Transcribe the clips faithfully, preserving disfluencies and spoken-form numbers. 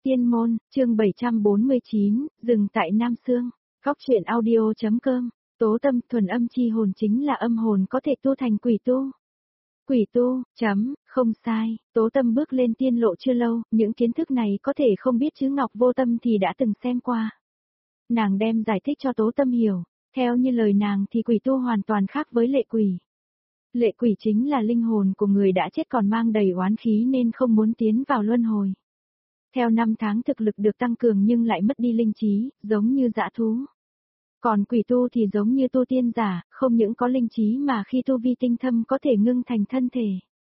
Tiên môn, chương bảy trăm bốn mươi chín, dừng tại Nam Sương. Góc truyện audio.com. Tố tâm thuần âm chi hồn chính là âm hồn có thể tu thành quỷ tu. Quỷ tu, chấm, không sai, tố tâm bước lên tiên lộ chưa lâu, những kiến thức này có thể không biết chứ Ngọc Vô Tâm thì đã từng xem qua. Nàng đem giải thích cho tố tâm hiểu, theo như lời nàng thì quỷ tu hoàn toàn khác với lệ quỷ. Lệ quỷ chính là linh hồn của người đã chết còn mang đầy oán khí nên không muốn tiến vào luân hồi. Theo năm tháng thực lực được tăng cường nhưng lại mất đi linh trí, giống như dã thú. Còn quỷ tu thì giống như tu tiên giả, không những có linh trí mà khi tu vi tinh thâm có thể ngưng thành thân thể.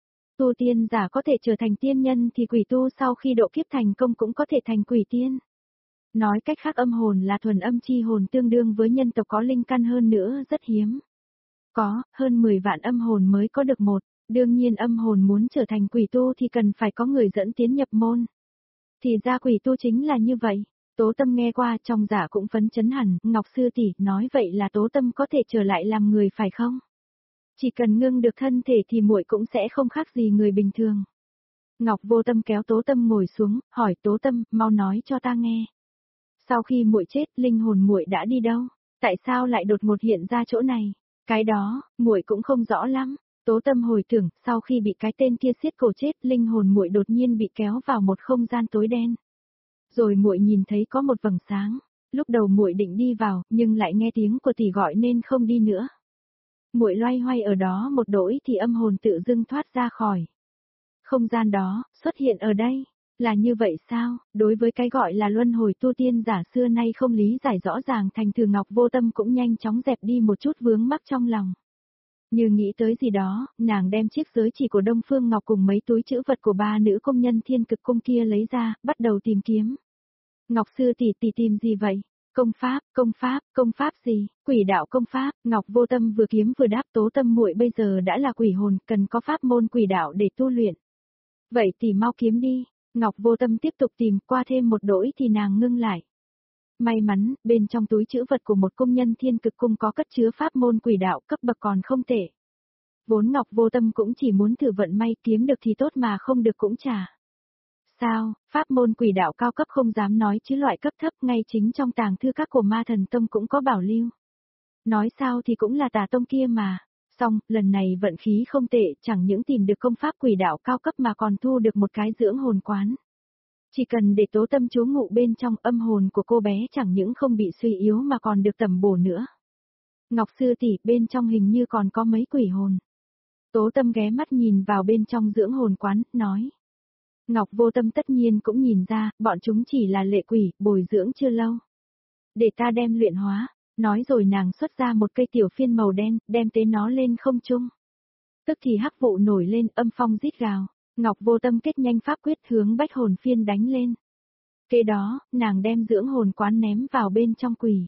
Tu tiên giả có thể trở thành tiên nhân thì quỷ tu sau khi độ kiếp thành công cũng có thể thành quỷ tiên. Nói cách khác âm hồn là thuần âm chi hồn tương đương với nhân tộc có linh căn hơn nữa rất hiếm. Có, hơn mười vạn âm hồn mới có được một, đương nhiên âm hồn muốn trở thành quỷ tu thì cần phải có người dẫn tiến nhập môn. Thì ra quỷ tu chính là như vậy. Tố tâm nghe qua trong giả cũng phấn chấn hẳn, Ngọc sư tỷ nói vậy là tố tâm có thể trở lại làm người phải không? Chỉ cần ngưng được thân thể thì muội cũng sẽ không khác gì người bình thường. Ngọc Vô Tâm kéo tố tâm ngồi xuống, hỏi tố tâm, mau nói cho ta nghe. Sau khi muội chết, linh hồn muội đã đi đâu? Tại sao lại đột ngột hiện ra chỗ này? Cái đó, muội cũng không rõ lắm. Tố tâm hồi tưởng, sau khi bị cái tên kia siết cổ chết, linh hồn muội đột nhiên bị kéo vào một không gian tối đen. Rồi muội nhìn thấy có một vầng sáng, lúc đầu muội định đi vào, nhưng lại nghe tiếng của tỷ gọi nên không đi nữa. Muội loay hoay ở đó một đỗi thì âm hồn tự dưng thoát ra khỏi không gian đó, xuất hiện ở đây. Là như vậy sao? Đối với cái gọi là luân hồi tu tiên giả xưa nay không lý giải rõ ràng, thành thử Ngọc Vô Tâm cũng nhanh chóng dẹp đi một chút vướng mắc trong lòng. Như nghĩ tới gì đó, nàng đem chiếc giới chỉ của Đông Phương Ngọc cùng mấy túi trữ vật của ba nữ công nhân Thiên Cực Cung kia lấy ra, bắt đầu tìm kiếm. Ngọc sư tỷ tỷ tìm gì vậy? Công pháp, công pháp, công pháp gì? Quỷ đạo công pháp. Ngọc Vô Tâm vừa kiếm vừa đáp tố tâm muội bây giờ đã là quỷ hồn, cần có pháp môn quỷ đạo để tu luyện. Vậy tỷ mau kiếm đi. Ngọc Vô Tâm tiếp tục tìm, qua thêm một đỗi thì nàng ngưng lại. May mắn, bên trong túi trữ vật của một công nhân Thiên Cực Cung có cất chứa pháp môn quỷ đạo cấp bậc còn không tệ. Vốn Ngọc Vô Tâm cũng chỉ muốn thử vận may, kiếm được thì tốt mà không được cũng chả. Sao, pháp môn quỷ đạo cao cấp không dám nói chứ loại cấp thấp ngay chính trong tàng thư các của Ma Thần Tông cũng có bảo lưu. Nói sao thì cũng là Tà Tông kia mà. Xong, lần này vận khí không tệ, chẳng những tìm được công pháp quỷ đạo cao cấp mà còn thu được một cái dưỡng hồn quán. Chỉ cần để tố tâm trú ngụ bên trong, âm hồn của cô bé chẳng những không bị suy yếu mà còn được tẩm bổ nữa. Ngọc sư tỷ, bên trong hình như còn có mấy quỷ hồn. Tố tâm ghé mắt nhìn vào bên trong dưỡng hồn quán, nói. Ngọc Vô Tâm tất nhiên cũng nhìn ra, bọn chúng chỉ là lệ quỷ, bồi dưỡng chưa lâu. Để ta đem luyện hóa, nói rồi nàng xuất ra một cây tiểu phiên màu đen, đem tế nó lên không trung. Tức thì hắc vụ nổi lên, âm phong rít gào. Ngọc Vô Tâm kết nhanh pháp quyết hướng bách hồn phiên đánh lên. Kế đó, nàng đem dưỡng hồn quán ném vào bên trong quỷ.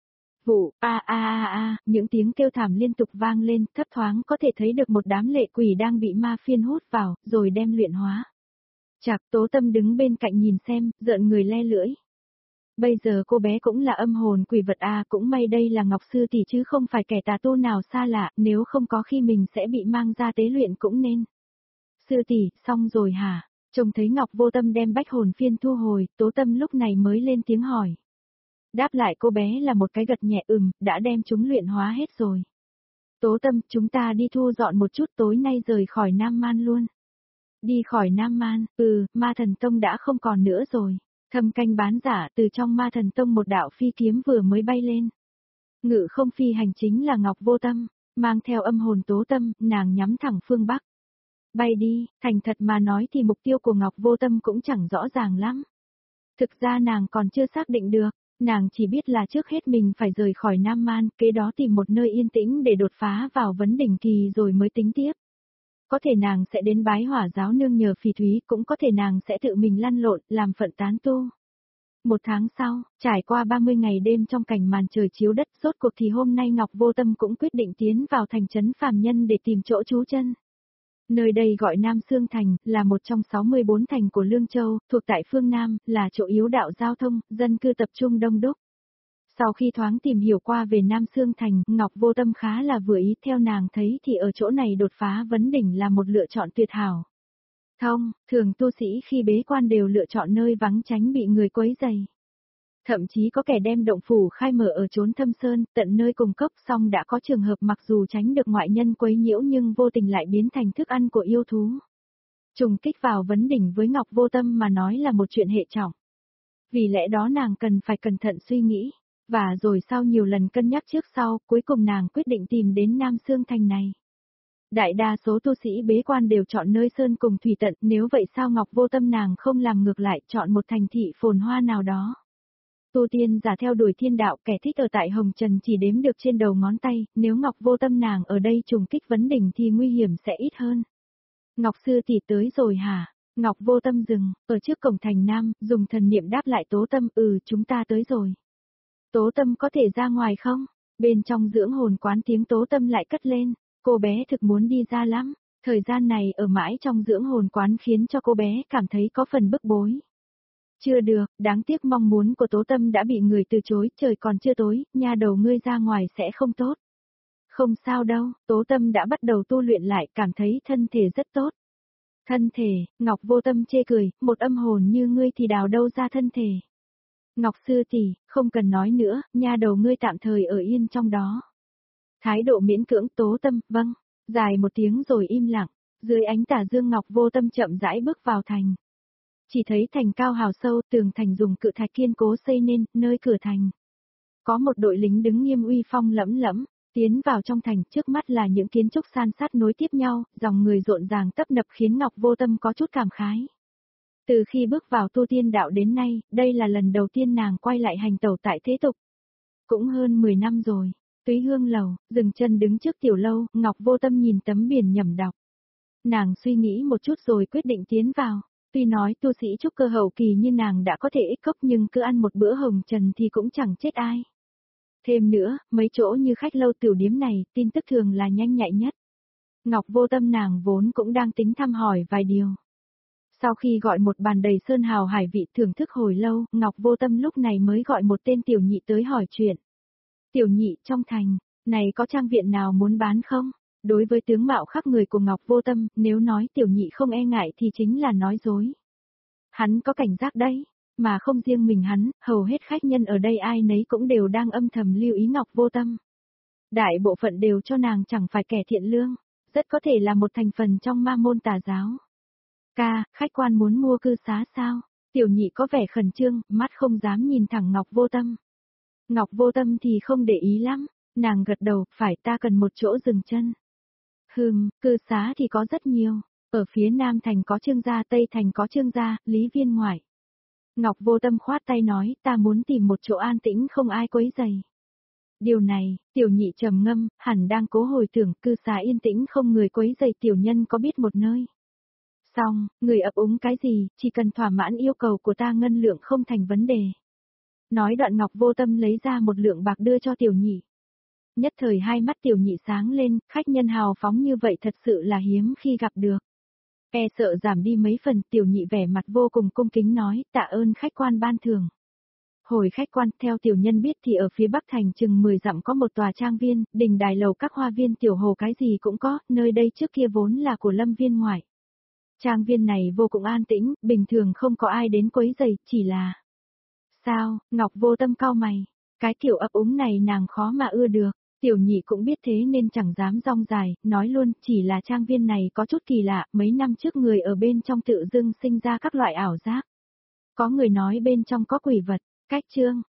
Vụ, a a a a, những tiếng kêu thảm liên tục vang lên, thấp thoáng có thể thấy được một đám lệ quỷ đang bị ma phiên hút vào, rồi đem luyện hóa. Chạc tố tâm đứng bên cạnh nhìn xem, rợn người le lưỡi. Bây giờ cô bé cũng là âm hồn quỷ vật à, cũng may đây là Ngọc sư tỷ chứ không phải kẻ tà tu nào xa lạ, nếu không có khi mình sẽ bị mang ra tế luyện cũng nên. Sư tỷ, xong rồi hả? Trông thấy Ngọc Vô Tâm đem bách hồn phiên thu hồi, tố tâm lúc này mới lên tiếng hỏi. Đáp lại cô bé là một cái gật nhẹ, ừm, đã đem chúng luyện hóa hết rồi. Tố tâm, chúng ta đi thu dọn một chút, tối nay rời khỏi Nam Man luôn. Đi khỏi Nam Man, ừ, Ma Thần Tông đã không còn nữa rồi. Thâm canh bán giả, từ trong Ma Thần Tông một đạo phi kiếm vừa mới bay lên. Ngự không phi hành chính là Ngọc Vô Tâm, mang theo âm hồn tố tâm, nàng nhắm thẳng phương Bắc. Bay đi, thành thật mà nói thì mục tiêu của Ngọc Vô Tâm cũng chẳng rõ ràng lắm. Thực ra nàng còn chưa xác định được, nàng chỉ biết là trước hết mình phải rời khỏi Nam Man, kế đó tìm một nơi yên tĩnh để đột phá vào vấn đỉnh kỳ rồi mới tính tiếp. Có thể nàng sẽ đến bái hỏa giáo nương nhờ phỉ thúy, cũng có thể nàng sẽ tự mình lăn lộn, làm phận tán tu. Một tháng sau, trải qua ba mươi ngày đêm trong cảnh màn trời chiếu đất, rốt cuộc thì hôm nay Ngọc Vô Tâm cũng quyết định tiến vào thành trấn phàm nhân để tìm chỗ trú chân. Nơi đây gọi Nam Sương Thành, là một trong sáu mươi bốn thành của Lương Châu, thuộc tại phương Nam, là chỗ yếu đạo giao thông, dân cư tập trung đông đúc. Sau khi thoáng tìm hiểu qua về Nam Sương Thành, Ngọc Vô Tâm khá là vừa ý, theo nàng thấy thì ở chỗ này đột phá vấn đỉnh là một lựa chọn tuyệt hảo. Thông, thường tu sĩ khi bế quan đều lựa chọn nơi vắng tránh bị người quấy rầy. Thậm chí có kẻ đem động phủ khai mở ở chốn thâm sơn, tận nơi cùng cốc, song đã có trường hợp mặc dù tránh được ngoại nhân quấy nhiễu nhưng vô tình lại biến thành thức ăn của yêu thú. Trùng kích vào vấn đỉnh với Ngọc Vô Tâm mà nói là một chuyện hệ trọng. Vì lẽ đó nàng cần phải cẩn thận suy nghĩ, và rồi sau nhiều lần cân nhắc trước sau, cuối cùng nàng quyết định tìm đến Nam Sương Thành này. Đại đa số tu sĩ bế quan đều chọn nơi sơn cùng thủy tận, nếu vậy sao Ngọc Vô Tâm nàng không làm ngược lại, chọn một thành thị phồn hoa nào đó. Tu tiên giả theo đuổi thiên đạo, kẻ thích ở tại Hồng Trần chỉ đếm được trên đầu ngón tay, nếu Ngọc Vô Tâm nàng ở đây trùng kích vấn đỉnh thì nguy hiểm sẽ ít hơn. Ngọc sư tỷ tới rồi hả? Ngọc Vô Tâm dừng, ở trước cổng thành Nam, dùng thần niệm đáp lại Tố Tâm, ừ chúng ta tới rồi. Tố Tâm có thể ra ngoài không? Bên trong dưỡng hồn quán tiếng Tố Tâm lại cất lên, cô bé thực muốn đi ra lắm, thời gian này ở mãi trong dưỡng hồn quán khiến cho cô bé cảm thấy có phần bức bối. Chưa được, đáng tiếc mong muốn của Tố Tâm đã bị người từ chối, trời còn chưa tối, nha đầu ngươi ra ngoài sẽ không tốt. Không sao đâu, Tố Tâm đã bắt đầu tu luyện lại, cảm thấy thân thể rất tốt. Thân thể, Ngọc Vô Tâm chê cười, một âm hồn như ngươi thì đào đâu ra thân thể. Ngọc sư tỷ, không cần nói nữa, nha đầu ngươi tạm thời ở yên trong đó. Thái độ miễn cưỡng. Tố Tâm, vâng, dài một tiếng rồi im lặng, dưới ánh tà dương Ngọc Vô Tâm chậm rãi bước vào thành. Chỉ thấy thành cao hào sâu, tường thành dùng cự thạch kiên cố xây nên, nơi cửa thành. Có một đội lính đứng nghiêm uy phong lẫm lẫm, tiến vào trong thành, trước mắt là những kiến trúc san sát nối tiếp nhau, dòng người rộn ràng tấp nập khiến Ngọc Vô Tâm có chút cảm khái. Từ khi bước vào tu tiên đạo đến nay, đây là lần đầu tiên nàng quay lại hành tẩu tại thế tục. Cũng hơn mười năm rồi, Túy Hương Lầu, dừng chân đứng trước tiểu lâu, Ngọc Vô Tâm nhìn tấm biển nhẩm đọc. Nàng suy nghĩ một chút rồi quyết định tiến vào. Tuy nói tu sĩ trúc cơ hậu kỳ như nàng đã có thể ích cốc nhưng cứ ăn một bữa hồng trần thì cũng chẳng chết ai. Thêm nữa, mấy chỗ như khách lâu tiểu điếm này, tin tức thường là nhanh nhạy nhất. Ngọc Vô Tâm nàng vốn cũng đang tính thăm hỏi vài điều. Sau khi gọi một bàn đầy sơn hào hải vị thưởng thức hồi lâu, Ngọc Vô Tâm lúc này mới gọi một tên tiểu nhị tới hỏi chuyện. Tiểu nhị, trong thành, này có trang viện nào muốn bán không? Đối với tướng mạo khác người của Ngọc Vô Tâm, nếu nói tiểu nhị không e ngại thì chính là nói dối. Hắn có cảnh giác đấy, mà không riêng mình hắn, hầu hết khách nhân ở đây ai nấy cũng đều đang âm thầm lưu ý Ngọc Vô Tâm. Đại bộ phận đều cho nàng chẳng phải kẻ thiện lương, rất có thể là một thành phần trong ma môn tà giáo. Ca, khách quan muốn mua cư xá sao? Tiểu nhị có vẻ khẩn trương, mắt không dám nhìn thẳng Ngọc Vô Tâm. Ngọc Vô Tâm thì không để ý lắm, nàng gật đầu, phải ta cần một chỗ dừng chân. Hừm, cư xá thì có rất nhiều, ở phía Nam Thành có Trương gia, Tây Thành có Trương gia, Lý Viên ngoại. Ngọc Vô Tâm khoát tay nói, ta muốn tìm một chỗ an tĩnh không ai quấy rầy. Điều này, tiểu nhị trầm ngâm, hẳn đang cố hồi tưởng cư xá yên tĩnh không người quấy rầy tiểu nhân có biết một nơi. Xong, người ấp úng cái gì, chỉ cần thỏa mãn yêu cầu của ta ngân lượng không thành vấn đề. Nói đoạn Ngọc Vô Tâm lấy ra một lượng bạc đưa cho tiểu nhị. Nhất thời hai mắt tiểu nhị sáng lên, khách nhân hào phóng như vậy thật sự là hiếm khi gặp được. E sợ giảm đi mấy phần, tiểu nhị vẻ mặt vô cùng cung kính nói, tạ ơn khách quan ban thưởng. Hồi khách quan, theo tiểu nhân biết thì ở phía Bắc Thành chừng mười dặm có một tòa trang viên, đình đài lầu các hoa viên tiểu hồ cái gì cũng có, nơi đây trước kia vốn là của Lâm Viên ngoại. Trang viên này vô cùng an tĩnh, bình thường không có ai đến quấy rầy, chỉ là... Sao, Ngọc Vô Tâm cau mày, cái kiểu ấp úng này nàng khó mà ưa được. Tiểu nhị cũng biết thế nên chẳng dám rong dài, nói luôn, chỉ là trang viên này có chút kỳ lạ, mấy năm trước người ở bên trong tự dưng sinh ra các loại ảo giác. Có người nói bên trong có quỷ vật, cách chương,